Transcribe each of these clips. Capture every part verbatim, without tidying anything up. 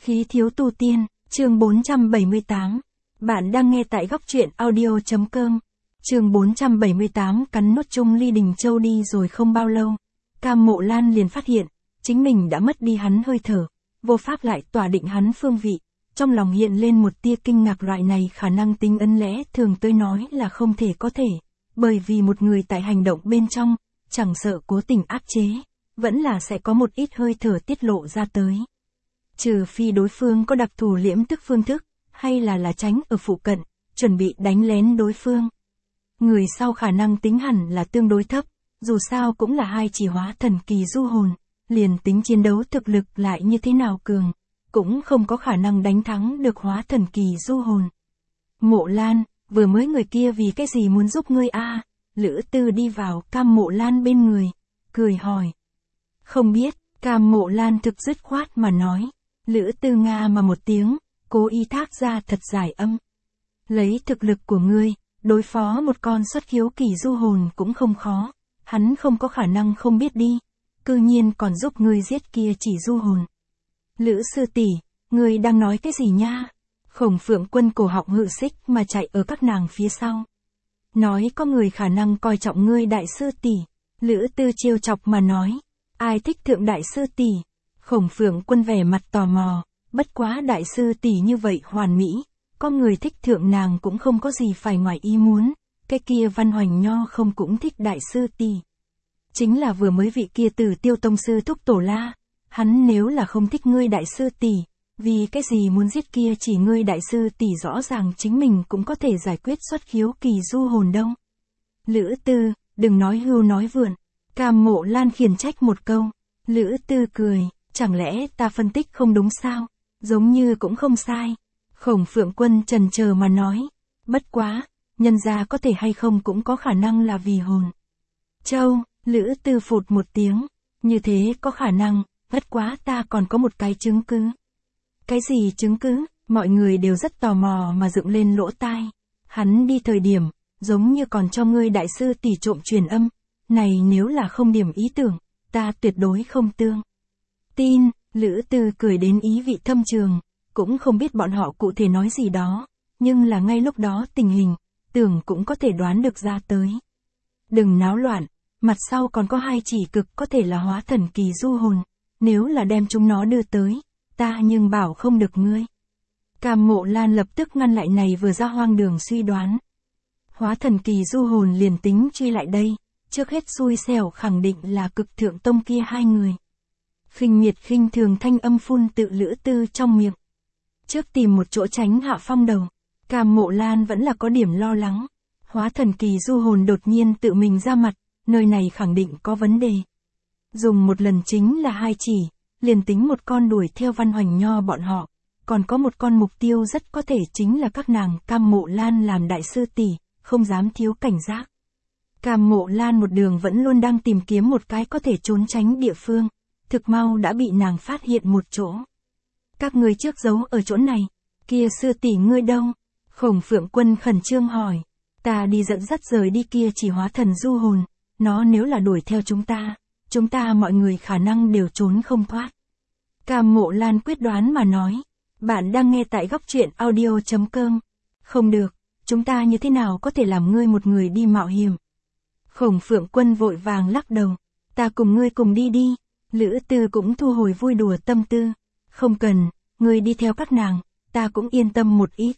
Khí thiếu tu tiên, chương bốn trăm bảy mươi tám. Bạn đang nghe tại góc truyện audio.com. Chương bốn trăm bảy mươi tám. Cắn nốt chung Ly Đình Châu đi rồi không bao lâu, Cam Mộ Lan liền phát hiện, chính mình đã mất đi hắn hơi thở, vô pháp lại tỏa định hắn phương vị. Trong lòng hiện lên một tia kinh ngạc, loại này khả năng tính ấn lẽ thường tôi nói là không thể có thể, bởi vì một người tại hành động bên trong, chẳng sợ cố tình áp chế, vẫn là sẽ có một ít hơi thở tiết lộ ra tới. Trừ phi đối phương có đặc thù liễm tức phương thức, hay là là tránh ở phụ cận, chuẩn bị đánh lén đối phương. Người sau khả năng tính hẳn là tương đối thấp, dù sao cũng là hai chỉ hóa thần kỳ du hồn, liền tính chiến đấu thực lực lại như thế nào cường, cũng không có khả năng đánh thắng được hóa thần kỳ du hồn. Mộ Lan, vừa mới người kia vì cái gì muốn giúp ngươi a? À? Lữ Tư đi vào Cam Mộ Lan bên người, cười hỏi. Không biết, Cam Mộ Lan thực dứt khoát mà nói. Lữ Tư nga mà một tiếng, cố ý thác ra thật dài âm. Lấy thực lực của ngươi, đối phó một con xuất khiếu kỳ du hồn cũng không khó, hắn không có khả năng không biết đi, cư nhiên còn giúp ngươi giết kia chỉ du hồn. Lữ sư tỷ, ngươi đang nói cái gì nha? Khổng Phượng Quân cổ họng hự xích mà chạy ở các nàng phía sau. Nói có người khả năng coi trọng ngươi đại sư tỷ. Lữ Tư trêu chọc mà nói, ai thích thượng đại sư tỷ? Khổng Phượng Quân vẻ mặt tò mò, bất quá đại sư tỷ như vậy hoàn mỹ, có người thích thượng nàng cũng không có gì phải ngoài ý muốn, cái kia Văn Hoành Nho không cũng thích đại sư tỷ. Chính là vừa mới vị kia Tử Tiêu tông sư thúc tổ la, hắn nếu là không thích ngươi đại sư tỷ, vì cái gì muốn giết kia chỉ ngươi đại sư tỷ, rõ ràng chính mình cũng có thể giải quyết xuất khiếu kỳ du hồn đâu. Lữ Tư, đừng nói hưu nói vượn. Cam Mộ Lan khiển trách một câu. Lữ Tư cười, chẳng lẽ ta phân tích không đúng sao? Giống như cũng không sai. Khổng Phượng Quân chần chờ mà nói, bất quá, nhân gia có thể hay không cũng có khả năng là vì hồn. Châu, Lữ Tư phụt một tiếng, như thế có khả năng, bất quá ta còn có một cái chứng cứ. Cái gì chứng cứ? Mọi người đều rất tò mò mà dựng lên lỗ tai. Hắn đi thời điểm, giống như còn cho ngươi đại sư tỷ trộm truyền âm, này nếu là không điểm ý tưởng, ta tuyệt đối không tương tin. Lữ Tư cười đến ý vị thâm trường, cũng không biết bọn họ cụ thể nói gì đó, nhưng là ngay lúc đó tình hình, tưởng cũng có thể đoán được ra tới. Đừng náo loạn, mặt sau còn có hai chỉ cực có thể là hóa thần kỳ du hồn, nếu là đem chúng nó đưa tới, ta nhưng bảo không được ngươi. Cam Mộ Lan lập tức ngăn lại này vừa ra hoang đường suy đoán. Hóa thần kỳ du hồn liền tính truy lại đây, trước hết xui xẻo khẳng định là cực thượng tông kia hai người. Khinh miệt khinh thường thanh âm phun tự Lữ Tư trong miệng. Trước tìm một chỗ tránh hạ phong đầu, Cam Mộ Lan vẫn là có điểm lo lắng. Hóa thần kỳ du hồn đột nhiên tự mình ra mặt, nơi này khẳng định có vấn đề. Dùng một lần chính là hai chỉ, liền tính một con đuổi theo Văn Hoành Nho bọn họ, còn có một con mục tiêu rất có thể chính là các nàng. Cam Mộ Lan làm đại sư tỷ, không dám thiếu cảnh giác. Cam Mộ Lan một đường vẫn luôn đang tìm kiếm một cái có thể trốn tránh địa phương, thực mau đã bị nàng phát hiện một chỗ. Các ngươi trước giấu ở chỗ này, kia sư tỷ ngươi đâu? Khổng Phượng Quân khẩn trương hỏi. Ta đi dẫn dắt rời đi kia chỉ hóa thần du hồn, nó nếu là đuổi theo chúng ta, chúng ta mọi người khả năng đều trốn không thoát. Cam Mộ Lan quyết đoán mà nói. Bạn đang nghe tại góc truyện audio.com. Không được, chúng ta như thế nào có thể làm ngươi một người đi mạo hiểm? Khổng Phượng Quân vội vàng lắc đầu. Ta cùng ngươi cùng đi đi. Lữ Tư cũng thu hồi vui đùa tâm tư. Không cần, ngươi đi theo các nàng, ta cũng yên tâm một ít.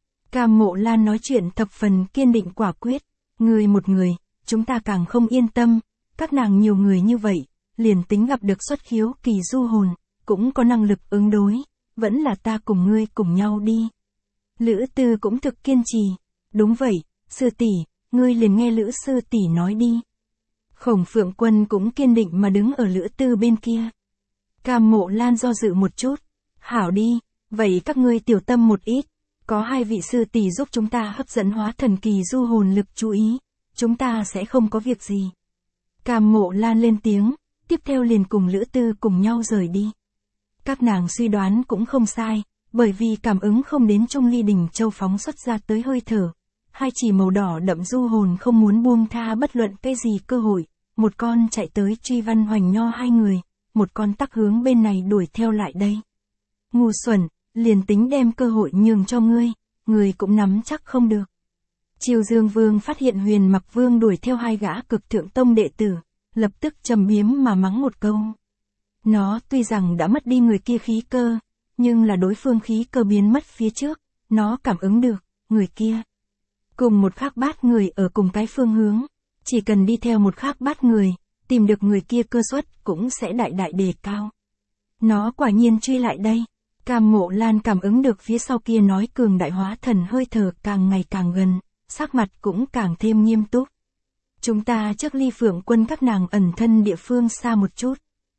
Cam Mộ Lan nói chuyện thập phần kiên định quả quyết. Ngươi một người, chúng ta càng không yên tâm. Các nàng nhiều người như vậy, liền tính gặp được xuất khiếu kỳ du hồn, cũng có năng lực ứng đối. Vẫn là ta cùng ngươi cùng nhau đi. Lữ Tư cũng thực kiên trì. Đúng vậy, sư tỷ, ngươi liền nghe Lữ sư tỷ nói đi. Khổng Phượng Quân cũng kiên định mà đứng ở Lữ Tư bên kia. Cam Mộ Lan do dự một chút. Hảo đi, vậy các ngươi tiểu tâm một ít. Có hai vị sư tỷ giúp chúng ta hấp dẫn hóa thần kỳ du hồn lực chú ý. Chúng ta sẽ không có việc gì. Cam Mộ Lan lên tiếng, tiếp theo liền cùng Lữ Tư cùng nhau rời đi. Các nàng suy đoán cũng không sai, bởi vì cảm ứng không đến trong Ly Đình Châu phóng xuất ra tới hơi thở. Hai chỉ màu đỏ đậm du hồn không muốn buông tha bất luận cái gì cơ hội, một con chạy tới truy Văn Hoành Nho hai người, một con tắc hướng bên này đuổi theo lại đây. ngu xuẩn, liền tính đem cơ hội nhường cho ngươi, ngươi cũng nắm chắc không được. Chiêu Dương Vương phát hiện Huyền Mặc Vương đuổi theo hai gã cực thượng tông đệ tử, lập tức trầm biếm mà mắng một câu. Nó tuy rằng đã mất đi người kia khí cơ, nhưng là đối phương khí cơ biến mất phía trước, nó cảm ứng được, người kia. Cùng một khác bát người ở cùng cái phương hướng, chỉ cần đi theo một khác bát người, tìm được người kia cơ suất cũng sẽ đại đại đề cao. Nó quả nhiên truy lại đây. Cam Mộ Lan cảm ứng được phía sau kia nói cường đại hóa thần hơi thở càng ngày càng gần, sắc mặt cũng càng thêm nghiêm túc. Chúng ta trước ly Phượng Quân các nàng ẩn thân địa phương xa một chút.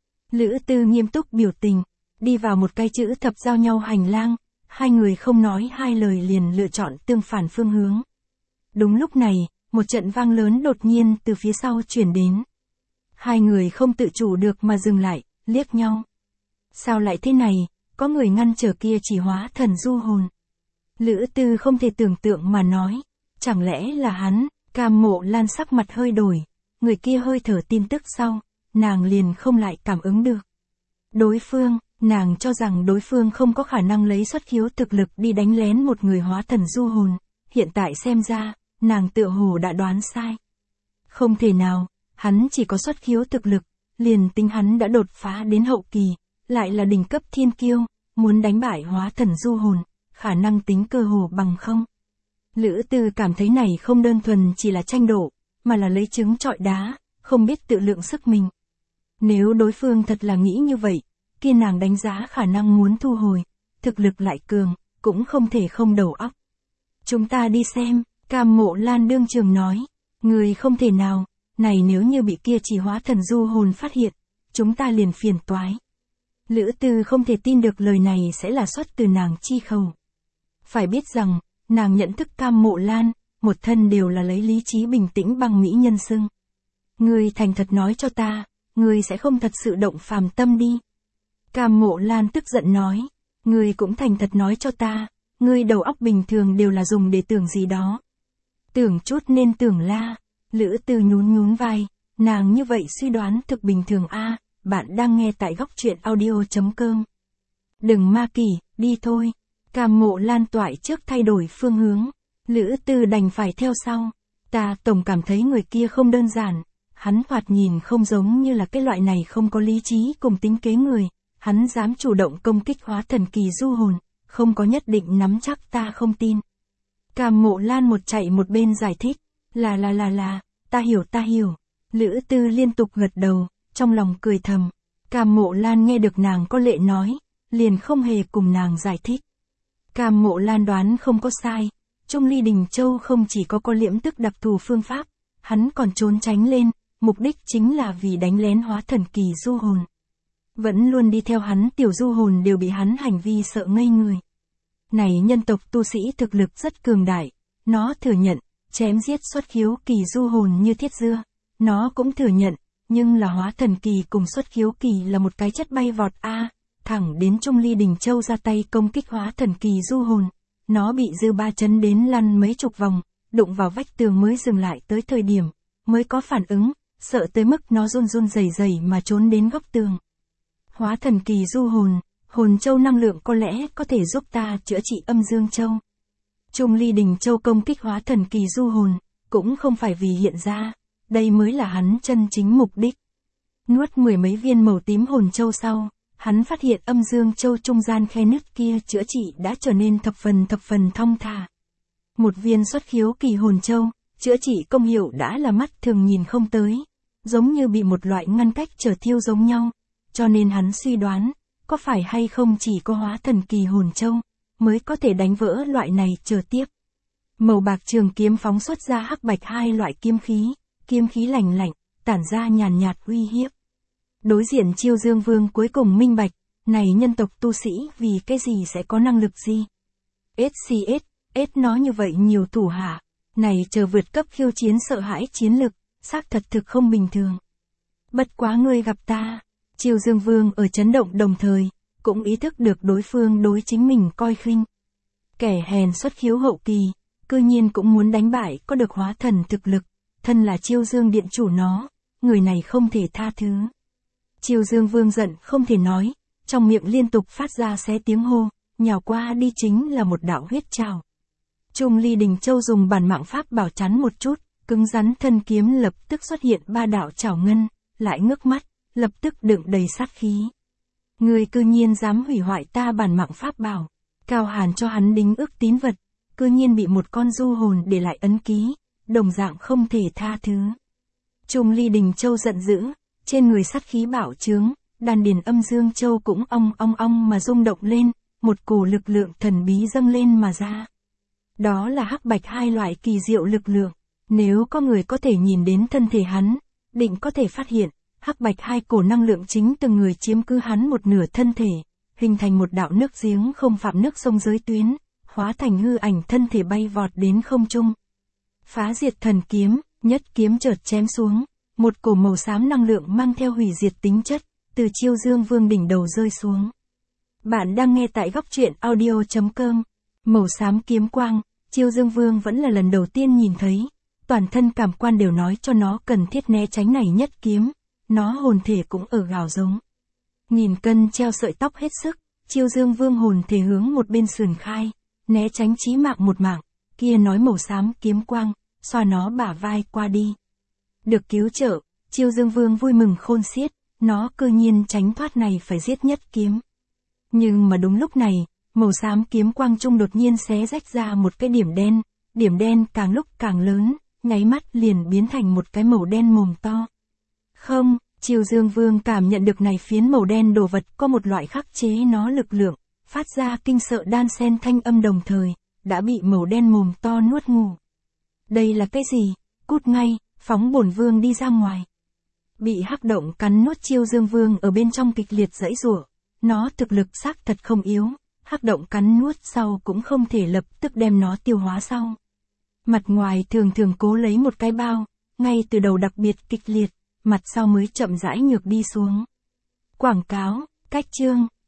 Lữ Tư nghiêm túc biểu tình, đi vào một cái chữ thập giao nhau hành lang, hai người không nói hai lời liền lựa chọn tương phản phương hướng. Đúng lúc này, một trận vang lớn đột nhiên từ phía sau chuyển đến. Hai người không tự chủ được mà dừng lại, liếc nhau. Sao lại thế này, có người ngăn trở kia chỉ hóa thần du hồn. Lữ Tư không thể tưởng tượng mà nói, chẳng lẽ là hắn. Cam Mộ Lan sắc mặt hơi đổi, người kia hơi thở tin tức sau, nàng liền không lại cảm ứng được. Đối phương, nàng cho rằng đối phương không có khả năng lấy xuất khiếu thực lực đi đánh lén một người hóa thần du hồn, hiện tại xem ra, nàng tựa hồ đã đoán sai. Không thể nào, hắn chỉ có xuất khiếu thực lực, liền tính hắn đã đột phá đến hậu kỳ, lại là đỉnh cấp thiên kiêu, muốn đánh bại hóa thần du hồn, khả năng tính cơ hồ bằng không. Lữ Tư cảm thấy này không đơn thuần chỉ là tranh độ, mà là lấy trứng trọi đá, không biết tự lượng sức mình. Nếu đối phương thật là nghĩ như vậy, kia nàng đánh giá khả năng muốn thu hồi, thực lực lại cường, cũng không thể không đầu óc. Chúng ta đi xem, Cam Mộ Lan đương trường nói, người không thể nào, này nếu như bị kia chỉ hóa thần du hồn phát hiện, chúng ta liền phiền toái. Lữ Tư không thể tin được lời này sẽ là xuất từ nàng chi khẩu. Phải biết rằng, nàng nhận thức Cam Mộ Lan, một thân đều là lấy lý trí bình tĩnh bằng mỹ nhân xưng. Ngươi thành thật nói cho ta, ngươi sẽ không thật sự động phàm tâm đi. Cam Mộ Lan tức giận nói, ngươi cũng thành thật nói cho ta, ngươi đầu óc bình thường đều là dùng để tưởng gì đó. Tưởng chút nên tưởng la, Lữ Tư nhún nhún vai, nàng như vậy suy đoán thực bình thường a. Bạn đang nghe tại góc truyện audio chấm com. Đừng ma kỷ, đi thôi. Cam Mộ Lan toại trước thay đổi phương hướng, Lữ Tư đành phải theo sau. Ta tổng cảm thấy người kia không đơn giản, hắn thoạt nhìn không giống như là cái loại này không có lý trí cùng tính kế người, hắn dám chủ động công kích hóa thần kỳ du hồn, không có nhất định nắm chắc ta không tin. Cam Mộ Lan một chạy một bên giải thích, là là là là, ta hiểu ta hiểu. Lữ Tư liên tục gật đầu, trong lòng cười thầm. Cam Mộ Lan nghe được nàng có lệ nói, liền không hề cùng nàng giải thích. Cam Mộ Lan đoán không có sai, Trung Ly Đình Châu không chỉ có có liễm tức đặc thù phương pháp, hắn còn trốn tránh lên, mục đích chính là vì đánh lén hóa thần kỳ du hồn. Vẫn luôn đi theo hắn tiểu du hồn đều bị hắn hành vi sợ ngây người. Này nhân tộc tu sĩ thực lực rất cường đại, nó thừa nhận, chém giết xuất khiếu kỳ du hồn như thiết dưa, nó cũng thừa nhận, nhưng là hóa thần kỳ cùng xuất khiếu kỳ là một cái chất bay vọt a, thẳng đến Trung Ly Đình Châu ra tay công kích hóa thần kỳ du hồn, nó bị dư ba chấn đến lăn mấy chục vòng, đụng vào vách tường mới dừng lại tới thời điểm, mới có phản ứng, sợ tới mức nó run run rẩy rẩy mà trốn đến góc tường. Hóa thần kỳ du hồn, hồn châu năng lượng có lẽ có thể giúp ta chữa trị âm dương châu. Trung Ly Đình Châu công kích hóa thần kỳ du hồn, cũng không phải vì hiện ra, đây mới là hắn chân chính mục đích. Nuốt mười mấy viên màu tím hồn châu sau, hắn phát hiện âm dương châu trung gian khe nứt kia chữa trị đã trở nên thập phần thập phần thong thả. Một viên xuất khiếu kỳ hồn châu, chữa trị công hiệu đã là mắt thường nhìn không tới, giống như bị một loại ngăn cách trở thiêu giống nhau, cho nên hắn suy đoán, có phải hay không chỉ có hóa thần kỳ hồn châu, mới có thể đánh vỡ loại này trở tiếp. Màu bạc trường kiếm phóng xuất ra hắc bạch hai loại kiếm khí, kiếm khí lạnh lạnh, tản ra nhàn nhạt uy hiếp. Đối diện Chiêu Dương Vương cuối cùng minh bạch, này nhân tộc tu sĩ vì cái gì sẽ có năng lực gì. ét xê ét, ét nó như vậy nhiều thủ hạ, này chờ vượt cấp khiêu chiến sợ hãi chiến lực, xác thật thực không bình thường. Bất quá ngươi gặp ta, Chiêu Dương Vương ở chấn động đồng thời, cũng ý thức được đối phương đối chính mình coi khinh. Kẻ hèn xuất khiếu hậu kỳ, cư nhiên cũng muốn đánh bại có được hóa thần thực lực, thân là Chiêu Dương điện chủ nó, người này không thể tha thứ. Chiêu Dương Vương giận không thể nói, trong miệng liên tục phát ra xé tiếng hô, nhào qua đi chính là một đạo huyết trào. Trung Ly Đình Châu dùng bản mạng pháp bảo chắn một chút, cứng rắn thân kiếm lập tức xuất hiện ba đạo trảo ngân, lại ngước mắt, lập tức đựng đầy sát khí. Người cư nhiên dám hủy hoại ta bản mạng pháp bảo, Cao Hàn cho hắn đính ước tín vật, cư nhiên bị một con du hồn để lại ấn ký, đồng dạng không thể tha thứ. Trung Ly Đình Châu giận dữ, trên người sát khí bạo trướng, đan điền âm dương châu cũng ong ong ong mà rung động lên, một cổ lực lượng thần bí dâng lên mà ra. Đó là hắc bạch hai loại kỳ diệu lực lượng, nếu có người có thể nhìn đến thân thể hắn, định có thể phát hiện, hắc bạch hai cổ năng lượng chính từng người chiếm cứ hắn một nửa thân thể, hình thành một đạo nước giếng không phạm nước sông giới tuyến, hóa thành hư ảnh thân thể bay vọt đến không trung. Phá diệt thần kiếm, nhất kiếm chợt chém xuống, một cổ màu xám năng lượng mang theo hủy diệt tính chất, từ Chiêu Dương Vương đỉnh đầu rơi xuống. Bạn đang nghe tại góc truyện audio chấm com. Màu xám kiếm quang, Chiêu Dương Vương vẫn là lần đầu tiên nhìn thấy, toàn thân cảm quan đều nói cho nó cần thiết né tránh này nhất kiếm, nó hồn thể cũng ở gào giống. Nghìn cân treo sợi tóc hết sức, Chiêu Dương Vương hồn thể hướng một bên sườn khai, né tránh chí mạng một mạng, kia nói màu xám kiếm quang, xoa nó bả vai qua đi. Được cứu trợ, Chiêu Dương Vương vui mừng khôn xiết, nó cơ nhiên tránh thoát này phải giết nhất kiếm. Nhưng mà đúng lúc này, màu xám kiếm quang trung đột nhiên xé rách ra một cái điểm đen, điểm đen càng lúc càng lớn, nháy mắt liền biến thành một cái màu đen mồm to. Không, Chiêu Dương Vương cảm nhận được này phiến màu đen đồ vật có một loại khắc chế nó lực lượng, phát ra kinh sợ đan xen thanh âm đồng thời, đã bị màu đen mồm to nuốt ngủ. Đây là cái gì? Cút ngay, phóng bổn vương đi ra ngoài. Bị hắc động cắn nuốt Chiêu Dương Vương ở bên trong kịch liệt giãy giụa, nó thực lực xác thật không yếu, hắc động cắn nuốt sau cũng không thể lập tức đem nó tiêu hóa sau. Mặt ngoài thường thường cố lấy một cái bao, ngay từ đầu đặc biệt kịch liệt, mặt sau mới chậm rãi nhược đi xuống. Quảng cáo, cách chương.